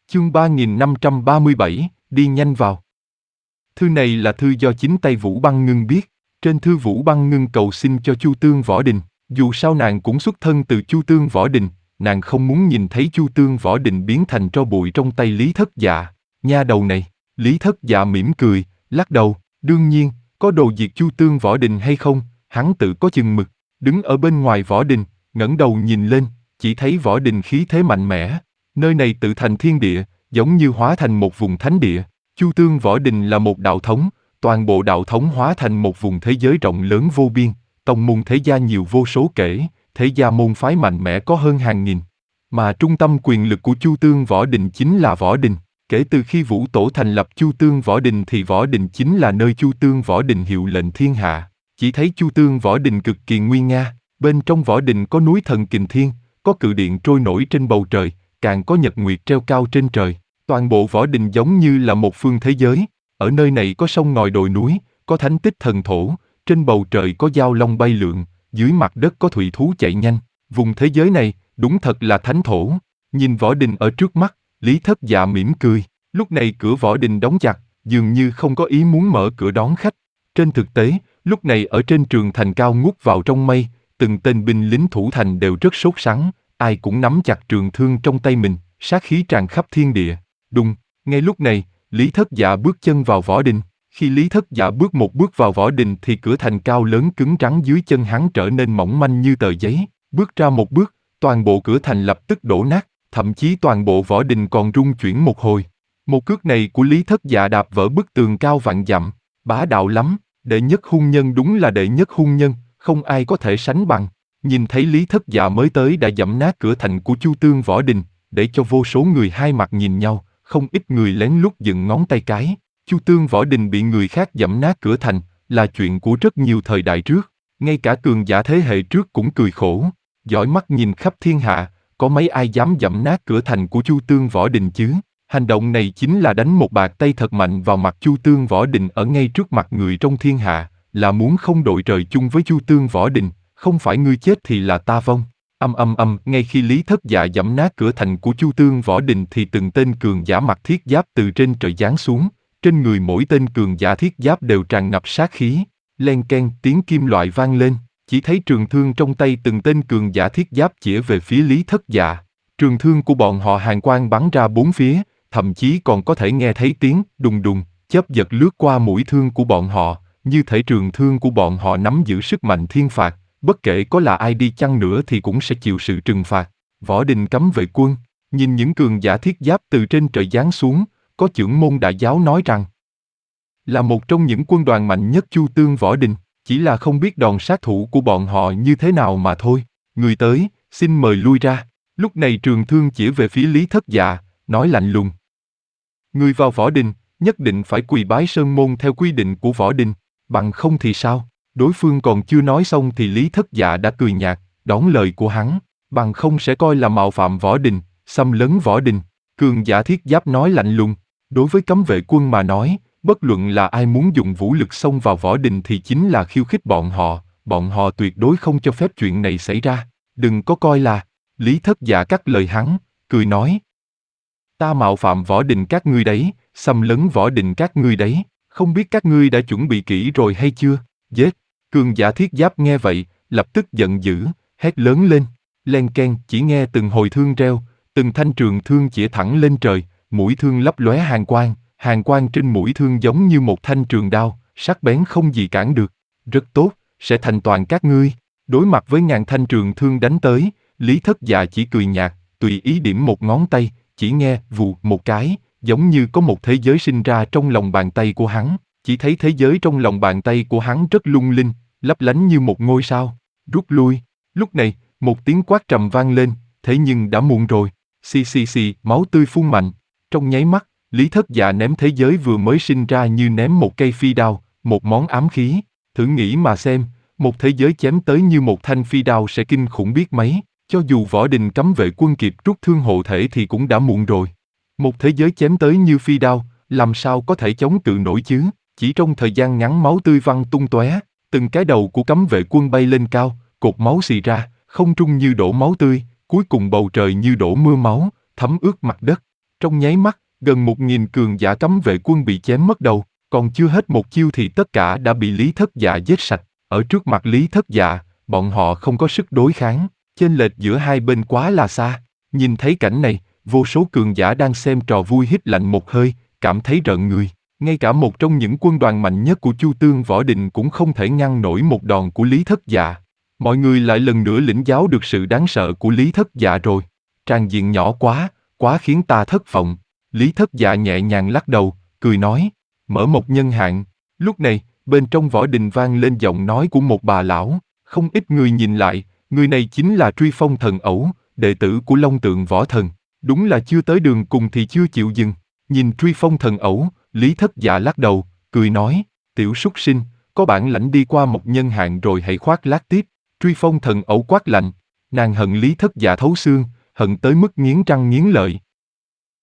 Chương 3537, đi nhanh vào. Thư này là thư do chính tay Vũ Băng Ngưng viết. Trên thư Vũ Băng Ngưng cầu xin cho Chu Tương Võ Đình. Dù sao nàng cũng xuất thân từ Chu Tương Võ Đình, nàng không muốn nhìn thấy Chu Tương Võ Đình biến thành tro bụi trong tay Lý Thất Dạ. Nha đầu này, Lý Thất Dạ mỉm cười, lắc đầu, đương nhiên, có đồ diệt Chu Tương Võ Đình hay không, hắn tự có chừng mực. Đứng ở bên ngoài Võ Đình, ngẩng đầu nhìn lên, chỉ thấy Võ Đình khí thế mạnh mẽ. Nơi này tự thành thiên địa, giống như hóa thành một vùng thánh địa. Chu Tương Võ Đình là một đạo thống, toàn bộ đạo thống hóa thành một vùng thế giới rộng lớn vô biên, tông môn thế gia nhiều vô số kể, thế gia môn phái mạnh mẽ có hơn hàng nghìn. Mà trung tâm quyền lực của Chu Tương Võ Đình chính là Võ Đình. Kể từ khi Vũ Tổ thành lập Chu Tương Võ Đình thì Võ Đình chính là nơi Chu Tương Võ Đình hiệu lệnh thiên hạ. Chỉ thấy Chu Tương Võ Đình cực kỳ nguy nga, bên trong Võ Đình có núi thần kình thiên, có cự điện trôi nổi trên bầu trời, càng có nhật nguyệt treo cao trên trời. Toàn bộ Võ Đình giống như là một phương thế giới. Ở nơi này có sông ngòi đồi núi, có thánh tích thần thổ, trên bầu trời có dao long bay lượn, dưới mặt đất có thủy thú chạy nhanh. Vùng thế giới này, đúng thật là thánh thổ. Nhìn Võ Đình ở trước mắt, Lý Thất Dạ mỉm cười. Lúc này cửa Võ Đình đóng chặt, dường như không có ý muốn mở cửa đón khách. Trên thực tế, lúc này ở trên trường thành cao ngút vào trong mây, từng tên binh lính thủ thành đều rất sốt sắng, ai cũng nắm chặt trường thương trong tay mình, sát khí tràn khắp thiên địa. Đùng, ngay lúc này, Lý Thất Dạ bước chân vào Võ Đình. Khi Lý Thất Dạ bước một bước vào Võ Đình thì cửa thành cao lớn cứng rắn dưới chân hắn trở nên mỏng manh như tờ giấy. Bước ra một bước, toàn bộ cửa thành lập tức đổ nát, thậm chí toàn bộ Võ Đình còn rung chuyển một hồi. Một cước này của Lý Thất Dạ đạp vỡ bức tường cao vạn dặm, bá đạo lắm, đệ nhất hung nhân đúng là đệ nhất hung nhân, không ai có thể sánh bằng. Nhìn thấy Lý Thất Dạ mới tới đã giẫm nát cửa thành của Chu Tương Võ Đình, để cho vô số người hai mặt nhìn nhau, không ít người lén lút dựng ngón tay cái. Chu Tương Võ Đình bị người khác giẫm nát cửa thành, là chuyện của rất nhiều thời đại trước, ngay cả cường giả thế hệ trước cũng cười khổ. Dõi mắt nhìn khắp thiên hạ, có mấy ai dám giẫm nát cửa thành của Chu Tương Võ Đình chứ? Hành động này chính là đánh một bạt tay thật mạnh vào mặt Chu Tương Võ Đình ở ngay trước mặt người trong thiên hạ, là muốn không đội trời chung với Chu Tương Võ Đình, không phải ngươi chết thì là ta vong. Ngay khi Lý Thất Dạ giẫm nát cửa thành của Chu Tương Võ Đình thì từng tên cường giả mặc thiết giáp từ trên trời giáng xuống, trên người mỗi tên cường giả thiết giáp đều tràn ngập sát khí. Len keng tiếng kim loại vang lên, chỉ thấy trường thương trong tay từng tên cường giả thiết giáp chĩa về phía Lý Thất Dạ. Trường thương của bọn họ hàn quang bắn ra bốn phía, thậm chí còn có thể nghe thấy tiếng đùng đùng, chớp giật lướt qua mũi thương của bọn họ, như thể trường thương của bọn họ nắm giữ sức mạnh thiên phạt, bất kể có là ai đi chăng nữa thì cũng sẽ chịu sự trừng phạt. Võ Đình cấm vệ quân, nhìn những cường giả thiết giáp từ trên trời giáng xuống, có chưởng môn đại giáo nói rằng là một trong những quân đoàn mạnh nhất Chu Tương Võ Đình, chỉ là không biết đòn sát thủ của bọn họ như thế nào mà thôi. Người tới, xin mời lui ra. Lúc này trường thương chỉ về phía Lý Thất Dạ, nói lạnh lùng. Người vào Võ Đình, nhất định phải quỳ bái sơn môn theo quy định của Võ Đình, bằng không thì sao? Đối phương còn chưa nói xong thì Lý Thất Dạ đã cười nhạt, đón lời của hắn, bằng không sẽ coi là mạo phạm Võ Đình, xâm lấn Võ Đình. Cường giả thiết giáp nói lạnh lùng, đối với cấm vệ quân mà nói, bất luận là ai muốn dùng vũ lực xông vào Võ Đình thì chính là khiêu khích bọn họ tuyệt đối không cho phép chuyện này xảy ra, đừng có coi là. Lý Thất Dạ cắt lời hắn, cười nói. Ta mạo phạm Võ Đình các ngươi đấy, xâm lấn Võ Đình các ngươi đấy, không biết các ngươi đã chuẩn bị kỹ rồi hay chưa? Giết! Cường giả thiết giáp nghe vậy, lập tức giận dữ, hét lớn lên. Len keng, chỉ nghe từng hồi thương reo, từng thanh trường thương chĩa thẳng lên trời, mũi thương lấp lóe hàn quang trên mũi thương giống như một thanh trường đao, sắc bén không gì cản được. Rất tốt, sẽ thành toàn các ngươi. Đối mặt với ngàn thanh trường thương đánh tới, Lý Thất Dạ chỉ cười nhạt, tùy ý điểm một ngón tay, chỉ nghe vù một cái, giống như có một thế giới sinh ra trong lòng bàn tay của hắn. Chỉ thấy thế giới trong lòng bàn tay của hắn rất lung linh, lấp lánh như một ngôi sao. Rút lui. Lúc này, một tiếng quát trầm vang lên, thế nhưng đã muộn rồi. Xì, máu tươi phun mạnh. Trong nháy mắt, Lý Thất Dạ ném thế giới vừa mới sinh ra như ném một cây phi đao, một món ám khí. Thử nghĩ mà xem, một thế giới chém tới như một thanh phi đao sẽ kinh khủng biết mấy. Cho dù Võ Đình cấm vệ quân kịp rút thương hộ thể thì cũng đã muộn rồi. Một thế giới chém tới như phi đao, làm sao có thể chống cự nổi chứ? Chỉ trong thời gian ngắn máu tươi văng tung tóe, từng cái đầu của cấm vệ quân bay lên cao, cột máu xì ra, không trung như đổ máu tươi, cuối cùng bầu trời như đổ mưa máu, thấm ướt mặt đất. Trong nháy mắt, gần 1.000 cường giả cấm vệ quân bị chém mất đầu, còn chưa hết một chiêu thì tất cả đã bị Lý Thất Dạ giết sạch. Ở trước mặt Lý Thất Dạ, bọn họ không có sức đối kháng, chênh lệch giữa hai bên quá là xa. Nhìn thấy cảnh này, vô số cường giả đang xem trò vui hít lạnh một hơi, cảm thấy rợn người. Ngay cả một trong những quân đoàn mạnh nhất của Chu Tương Võ Định cũng không thể ngăn nổi một đòn của Lý Thất Dạ. Mọi người lại lần nữa lĩnh giáo được sự đáng sợ của Lý Thất Dạ rồi. Tràng diện nhỏ quá khiến ta thất vọng. Lý Thất Dạ nhẹ nhàng lắc đầu, cười nói, mở một nhân hạn. Lúc này, bên trong võ đình vang lên giọng nói của một bà lão, không ít người nhìn lại, người này chính là Truy Phong Thần Ẩu, đệ tử của Long Tượng Võ Thần. Đúng là chưa tới đường cùng thì chưa chịu dừng. Nhìn Truy Phong Thần Ẩu, Lý Thất Dạ lắc đầu, cười nói, tiểu súc sinh, có bản lãnh đi qua một nhân hạn rồi hãy khoác lác tiếp. Truy Phong Thần Ẩu quát lạnh, nàng hận Lý Thất Dạ thấu xương, hận tới mức nghiến răng nghiến lợi.